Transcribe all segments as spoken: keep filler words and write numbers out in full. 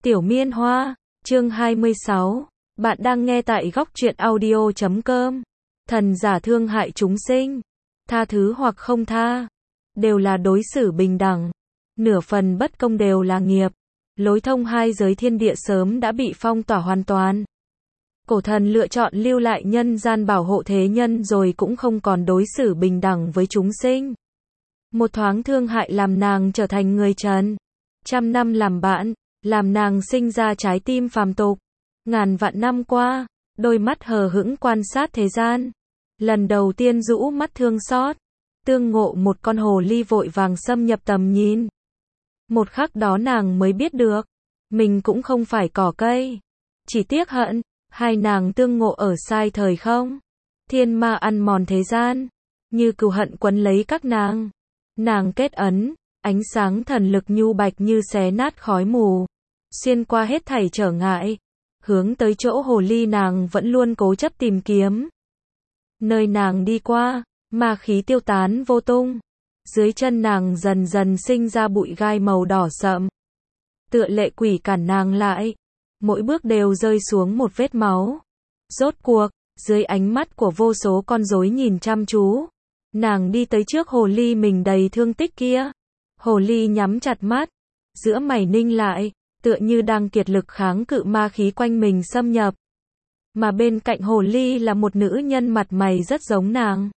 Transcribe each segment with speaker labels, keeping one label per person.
Speaker 1: Tiểu Miên Hoa, chương hai mươi sáu. Bạn đang nghe tại góc truyện audio chấm com. Thần giả thương hại chúng sinh, tha thứ hoặc không tha, đều là đối xử bình đẳng. Nửa phần bất công đều là nghiệp. Lối thông hai giới thiên địa sớm đã bị phong tỏa hoàn toàn. Cổ thần lựa chọn lưu lại nhân gian bảo hộ thế nhân rồi cũng không còn đối xử bình đẳng với chúng sinh. Một thoáng thương hại làm nàng trở thành người trần. Trăm năm làm bạn, làm nàng sinh ra trái tim phàm tục. Ngàn vạn năm qua, đôi mắt hờ hững quan sát thế gian. Lần đầu tiên rũ mắt thương xót, tương ngộ một con hồ ly vội vàng xâm nhập tầm nhìn. Một khắc đó nàng mới biết được, mình cũng không phải cỏ cây. Chỉ tiếc hận, hai nàng tương ngộ ở sai thời không. Thiên ma ăn mòn thế gian, như cừu hận quấn lấy các nàng. Nàng kết ấn, ánh sáng thần lực nhu bạch như xé nát khói mù. Xuyên qua hết thảy trở ngại, hướng tới chỗ hồ ly nàng vẫn luôn cố chấp tìm kiếm. Nơi nàng đi qua, ma khí tiêu tán vô tung. Dưới chân nàng dần dần sinh ra bụi gai màu đỏ sậm. Tựa lệ quỷ cản nàng lại, mỗi bước đều rơi xuống một vết máu. Rốt cuộc, dưới ánh mắt của vô số con rối nhìn chăm chú, nàng đi tới trước hồ ly mình đầy thương tích kia. Hồ ly nhắm chặt mắt, giữa mày ninh lại, tựa như đang kiệt lực kháng cự ma khí quanh mình xâm nhập. Mà bên cạnh hồ ly là một nữ nhân mặt mày rất giống nàng.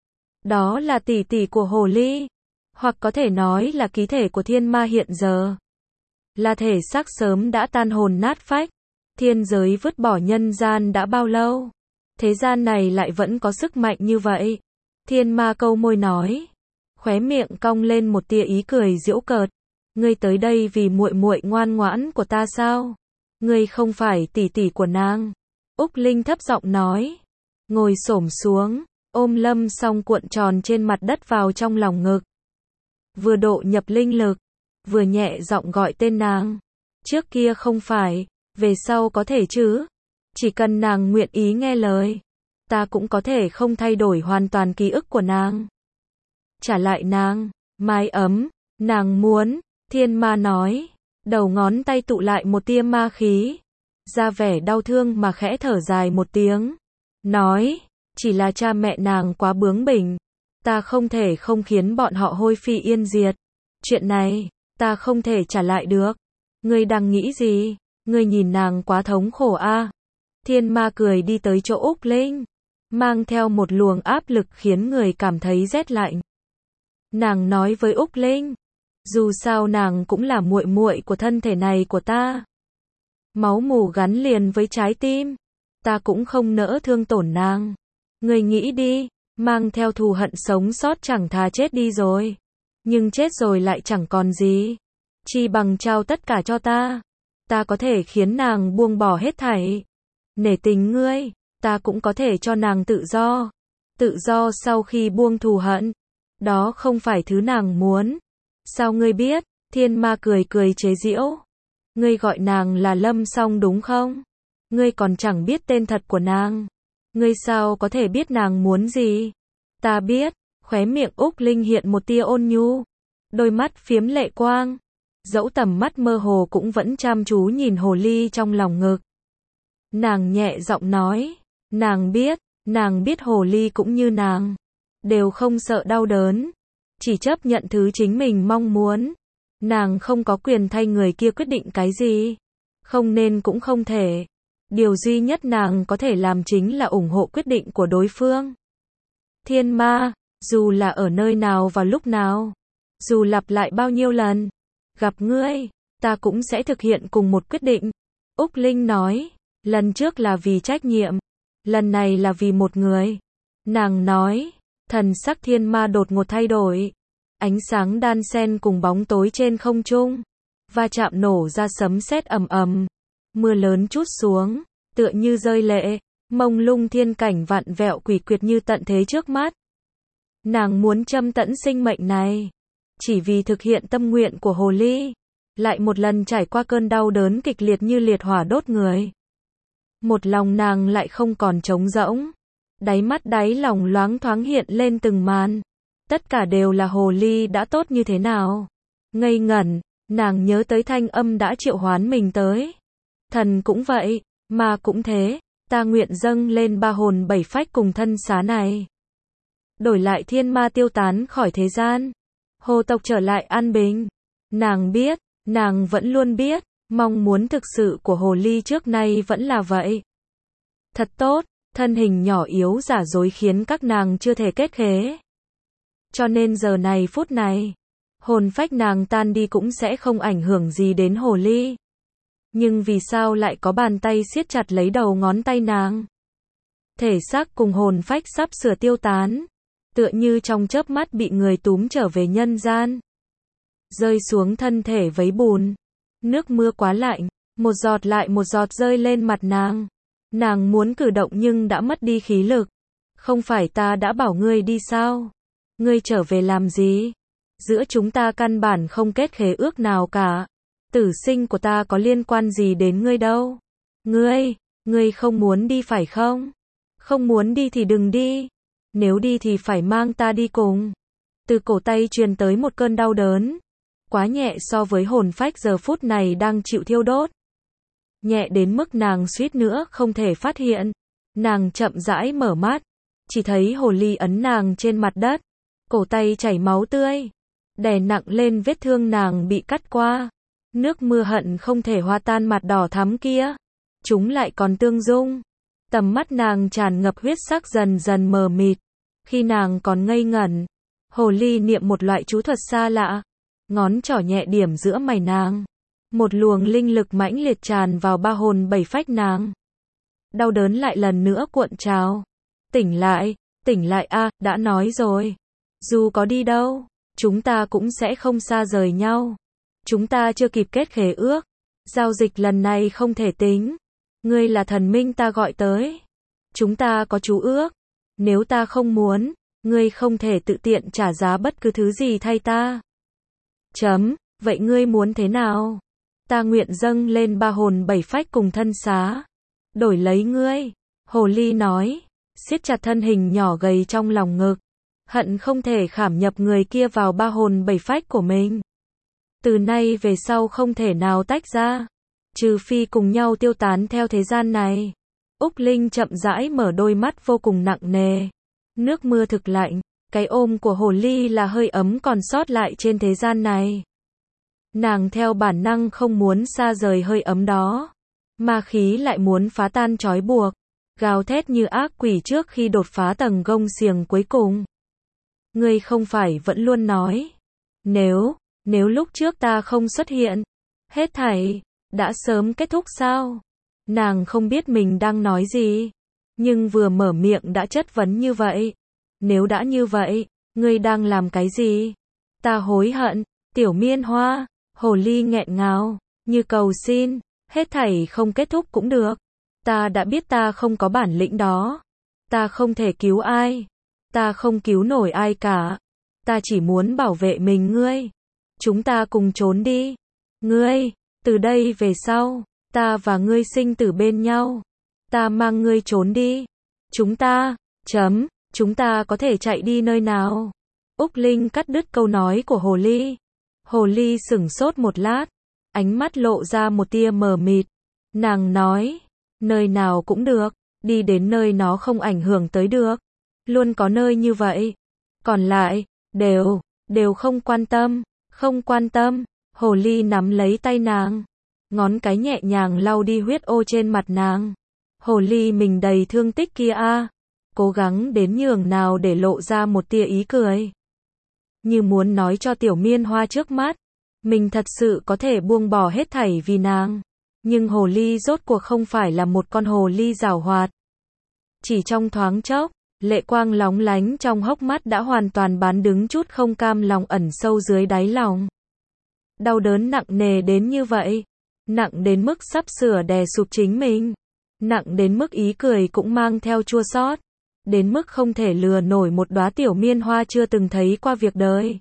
Speaker 1: Đó là tỷ tỷ của hồ ly, hoặc có thể nói là ký thể của thiên ma hiện giờ. Là thể xác sớm đã tan hồn nát phách. Thiên giới vứt bỏ nhân gian đã bao lâu, thế gian này lại vẫn có sức mạnh như vậy. Thiên ma câu môi nói, khóe miệng cong lên một tia ý cười giễu cợt. Ngươi tới đây vì muội muội ngoan ngoãn của ta sao? Ngươi không phải tỷ tỷ của nàng. Úc Linh thấp giọng nói, ngồi xổm xuống, ôm Lâm Song cuộn tròn trên mặt đất vào trong lòng ngực. Vừa độ nhập linh lực, vừa nhẹ giọng gọi tên nàng. Trước kia không phải, về sau có thể chứ? Chỉ cần nàng nguyện ý nghe lời, ta cũng có thể không thay đổi hoàn toàn ký ức của nàng. Trả lại nàng, mái ấm, nàng muốn. Thiên ma nói, đầu ngón tay tụ lại một tia ma khí, ra vẻ đau thương mà khẽ thở dài một tiếng. Nói, chỉ là cha mẹ nàng quá bướng bỉnh, ta không thể không khiến bọn họ hôi phi yên diệt. Chuyện này, ta không thể trả lại được. Ngươi đang nghĩ gì? Ngươi nhìn nàng quá thống khổ a. À? Thiên ma cười đi tới chỗ Úc Linh, mang theo một luồng áp lực khiến người cảm thấy rét lạnh. Nàng nói với Úc Linh, dù sao nàng cũng là muội muội của thân thể này của ta. Máu mủ gắn liền với trái tim, ta cũng không nỡ thương tổn nàng. Ngươi nghĩ đi, mang theo thù hận sống sót chẳng thà chết đi rồi. Nhưng chết rồi lại chẳng còn gì. Chi bằng trao tất cả cho ta. Ta có thể khiến nàng buông bỏ hết thảy. Nể tình ngươi, ta cũng có thể cho nàng tự do. Tự do sau khi buông thù hận. Đó không phải thứ nàng muốn. Sao ngươi biết? Thiên ma cười cười chế giễu. Ngươi gọi nàng là Lâm Song đúng không? Ngươi còn chẳng biết tên thật của nàng. Ngươi sao có thể biết nàng muốn gì? Ta biết. Khóe miệng Úc Linh hiện một tia ôn nhu. Đôi mắt phiếm lệ quang. Dẫu tầm mắt mơ hồ cũng vẫn chăm chú nhìn hồ ly trong lòng ngực. Nàng nhẹ giọng nói. Nàng biết, nàng biết hồ ly cũng như nàng. Đều không sợ đau đớn. Chỉ chấp nhận thứ chính mình mong muốn. Nàng không có quyền thay người kia quyết định cái gì. Không nên cũng không thể. Điều duy nhất nàng có thể làm chính là ủng hộ quyết định của đối phương. Thiên ma, dù là ở nơi nào vào lúc nào, dù lặp lại bao nhiêu lần, gặp ngươi, ta cũng sẽ thực hiện cùng một quyết định. Úc Linh nói, lần trước là vì trách nhiệm, lần này là vì một người. Nàng nói, thần sắc thiên ma đột ngột thay đổi. Ánh sáng đan xen cùng bóng tối trên không trung, va chạm nổ ra sấm sét ầm ầm. Mưa lớn trút xuống, tựa như rơi lệ, mông lung thiên cảnh vạn vẹo quỷ quyệt như tận thế trước mắt. Nàng muốn châm tẫn sinh mệnh này, chỉ vì thực hiện tâm nguyện của hồ ly, lại một lần trải qua cơn đau đớn kịch liệt như liệt hỏa đốt người. Một lòng nàng lại không còn trống rỗng, đáy mắt đáy lòng loáng thoáng hiện lên từng màn. Tất cả đều là hồ ly đã tốt như thế nào. Ngây ngẩn, Nàng nhớ tới thanh âm đã triệu hoán mình tới. Thần cũng vậy, ma cũng thế, ta nguyện dâng lên ba hồn bảy phách cùng thân xá này. Đổi lại thiên ma tiêu tán khỏi thế gian. Hồ tộc trở lại an bình. Nàng biết, nàng vẫn luôn biết, mong muốn thực sự của hồ ly trước nay vẫn là vậy. Thật tốt, thân hình nhỏ yếu giả dối khiến các nàng chưa thể kết khế. Cho nên giờ này phút này, hồn phách nàng tan đi cũng sẽ không ảnh hưởng gì đến hồ ly. Nhưng vì sao lại có bàn tay siết chặt lấy đầu ngón tay nàng? Thể xác cùng hồn phách sắp sửa tiêu tán, tựa như trong chớp mắt bị người túm trở về nhân gian. Rơi xuống thân thể vấy bùn. Nước mưa quá lạnh, một giọt lại một giọt rơi lên mặt nàng. Nàng muốn cử động nhưng đã mất đi khí lực. Không phải ta đã bảo ngươi đi sao? Ngươi trở về làm gì? Giữa chúng ta căn bản không kết khế ước nào cả. Tử sinh của ta có liên quan gì đến ngươi đâu? Ngươi, ngươi không muốn đi phải không? Không muốn đi thì đừng đi. Nếu đi thì phải mang ta đi cùng. Từ cổ tay truyền tới một cơn đau đớn. Quá nhẹ so với hồn phách giờ phút này đang chịu thiêu đốt. Nhẹ đến mức nàng suýt nữa không thể phát hiện. Nàng chậm rãi mở mắt. Chỉ thấy hồ ly ấn nàng trên mặt đất. Cổ tay chảy máu tươi. Đè nặng lên vết thương nàng bị cắt qua. Nước mưa hận không thể hòa tan mặt đỏ thắm kia. Chúng lại còn tương dung. Tầm mắt nàng tràn ngập huyết sắc dần dần mờ mịt. Khi nàng còn ngây ngẩn, hồ ly niệm một loại chú thuật xa lạ. Ngón trỏ nhẹ điểm giữa mày nàng. Một luồng linh lực mãnh liệt tràn vào ba hồn bảy phách nàng. Đau đớn lại lần nữa cuộn trào. Tỉnh lại, tỉnh lại a, à, đã nói rồi. Dù có đi đâu, chúng ta cũng sẽ không xa rời nhau. Chúng ta chưa kịp kết khế ước. Giao dịch lần này không thể tính. Ngươi là thần minh ta gọi tới. Chúng ta có chú ước. Nếu ta không muốn, ngươi không thể tự tiện trả giá bất cứ thứ gì thay ta. Chấm, vậy ngươi muốn thế nào? Ta nguyện dâng lên ba hồn bảy phách cùng thân xá. Đổi lấy ngươi. Hồ ly nói, siết chặt thân hình nhỏ gầy trong lòng ngực. Hận không thể khảm nhập người kia vào ba hồn bảy phách của mình. Từ nay về sau không thể nào tách ra. Trừ phi cùng nhau tiêu tán theo thế gian này. Úc Linh chậm rãi mở đôi mắt vô cùng nặng nề. Nước mưa thực lạnh. Cái ôm của hồ ly là hơi ấm còn sót lại trên thế gian này. Nàng theo bản năng không muốn xa rời hơi ấm đó. Ma khí lại muốn phá tan trói buộc. Gào thét như ác quỷ trước khi đột phá tầng gông xiềng cuối cùng. Ngươi không phải vẫn luôn nói. Nếu, nếu lúc trước ta không xuất hiện. Hết thảy, đã sớm kết thúc sao? Nàng không biết mình đang nói gì. Nhưng vừa mở miệng đã chất vấn như vậy. Nếu đã như vậy, ngươi đang làm cái gì? Ta hối hận, tiểu miên hoa, hồ ly nghẹn ngào, như cầu xin, hết thảy không kết thúc cũng được. Ta đã biết ta không có bản lĩnh đó. Ta không thể cứu ai. Ta không cứu nổi ai cả. Ta chỉ muốn bảo vệ mình ngươi. Chúng ta cùng trốn đi. Ngươi, từ đây về sau, ta và ngươi sinh tử bên nhau. Ta mang ngươi trốn đi. Chúng ta, chấm. Chúng ta có thể chạy đi nơi nào? Úc Linh cắt đứt câu nói của hồ ly. Hồ ly sửng sốt một lát. Ánh mắt lộ ra một tia mờ mịt. Nàng nói. Nơi nào cũng được. Đi đến nơi nó không ảnh hưởng tới được. Luôn có nơi như vậy. Còn lại, đều, đều không quan tâm. Không quan tâm. Hồ ly nắm lấy tay nàng. Ngón cái nhẹ nhàng lau đi huyết ô trên mặt nàng. Hồ ly mình đầy thương tích kia a. Cố gắng đến nhường nào để lộ ra một tia ý cười. Như muốn nói cho tiểu miên hoa trước mắt. Mình thật sự có thể buông bỏ hết thảy vì nàng. Nhưng hồ ly rốt cuộc không phải là một con hồ ly giảo hoạt. Chỉ trong thoáng chốc, lệ quang lóng lánh trong hốc mắt đã hoàn toàn bán đứng chút không cam lòng ẩn sâu dưới đáy lòng. Đau đớn nặng nề đến như vậy. Nặng đến mức sắp sửa đè sụp chính mình. Nặng đến mức ý cười cũng mang theo chua xót. Đến mức không thể lừa nổi một đóa tiểu miên hoa chưa từng thấy qua việc đời.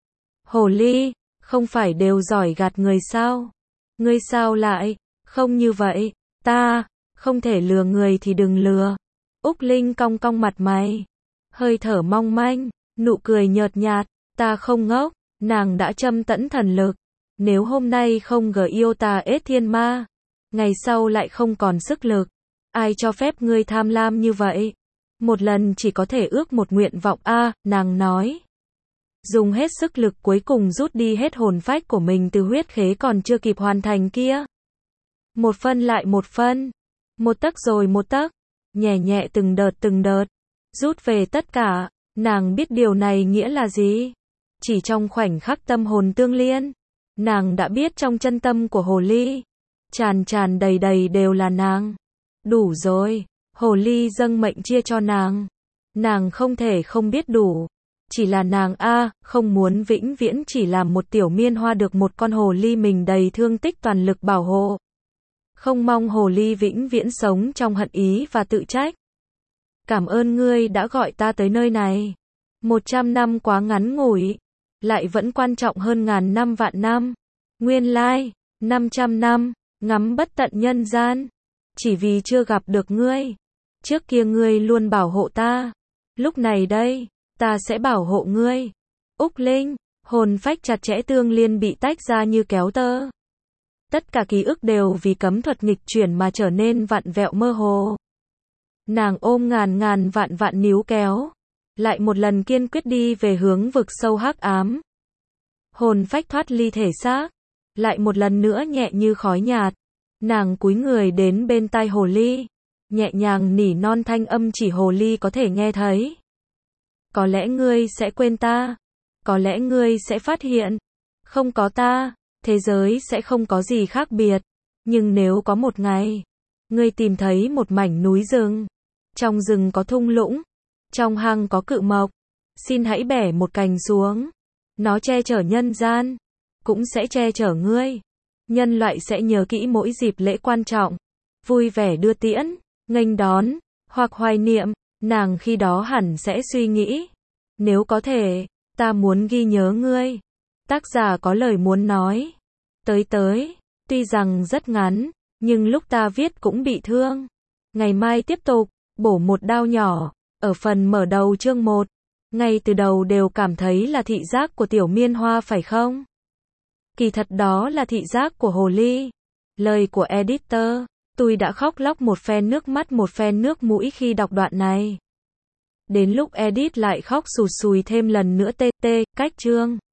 Speaker 1: Hồ ly, không phải đều giỏi gạt người sao? Ngươi sao lại, không như vậy, ta, không thể lừa người thì đừng lừa. Úc Linh cong cong mặt mày, hơi thở mong manh, nụ cười nhợt nhạt, ta không ngốc, nàng đã châm tẫn thần lực. Nếu hôm nay không gờ yêu tà ết thiên ma, ngày sau lại không còn sức lực. Ai cho phép ngươi tham lam như vậy? Một lần chỉ có thể ước một nguyện vọng a, nàng nói. Dùng hết sức lực cuối cùng rút đi hết hồn phách của mình từ huyết khế còn chưa kịp hoàn thành kia. Một phân lại một phân, một tấc rồi một tấc, nhẹ nhẹ từng đợt từng đợt, rút về tất cả. Nàng biết điều này nghĩa là gì? Chỉ trong khoảnh khắc tâm hồn tương liên, nàng đã biết trong chân tâm của hồ ly, tràn tràn đầy đầy đều là nàng. Đủ rồi, hồ ly dâng mệnh chia cho nàng. Nàng không thể không biết đủ. Chỉ là nàng a, không muốn vĩnh viễn chỉ làm một tiểu miên hoa được một con hồ ly mình đầy thương tích toàn lực bảo hộ. Không mong hồ ly vĩnh viễn sống trong hận ý và tự trách. Cảm ơn ngươi đã gọi ta tới nơi này. Một trăm năm quá ngắn ngủi, lại vẫn quan trọng hơn ngàn năm vạn năm. Nguyên lai, năm trăm năm, ngắm bất tận nhân gian. Chỉ vì chưa gặp được ngươi. Trước kia ngươi luôn bảo hộ ta. Lúc này đây, ta sẽ bảo hộ ngươi. Úc Linh, hồn phách chặt chẽ tương liên bị tách ra như kéo tơ. Tất cả ký ức đều vì cấm thuật nghịch chuyển mà trở nên vặn vẹo mơ hồ. Nàng ôm ngàn ngàn vạn vạn níu kéo, lại một lần kiên quyết đi về hướng vực sâu hắc ám. Hồn phách thoát ly thể xác, lại một lần nữa nhẹ như khói nhạt. Nàng cúi người đến bên tai hồ ly, nhẹ nhàng nỉ non thanh âm chỉ hồ ly có thể nghe thấy. Có lẽ ngươi sẽ quên ta, có lẽ ngươi sẽ phát hiện, không có ta, thế giới sẽ không có gì khác biệt. Nhưng nếu có một ngày, ngươi tìm thấy một mảnh núi rừng, trong rừng có thung lũng, trong hang có cự mộc, xin hãy bẻ một cành xuống. Nó che chở nhân gian, cũng sẽ che chở ngươi. Nhân loại sẽ nhớ kỹ mỗi dịp lễ quan trọng, vui vẻ đưa tiễn, nghênh đón, hoặc hoài niệm. Nàng khi đó hẳn sẽ suy nghĩ, nếu có thể, ta muốn ghi nhớ ngươi. Tác giả có lời muốn nói. Tới tới, tuy rằng rất ngắn, nhưng lúc ta viết cũng bị thương. Ngày mai tiếp tục, bổ một đao nhỏ, ở phần mở đầu chương một. Ngay từ đầu đều cảm thấy là thị giác của tiểu miên hoa phải không? Kỳ thật đó là thị giác của hồ ly. Lời của editor, tôi đã khóc lóc một phen nước mắt một phen nước mũi khi đọc đoạn này. Đến lúc edit lại khóc sụt sùi thêm lần nữa tê tê, cách chương.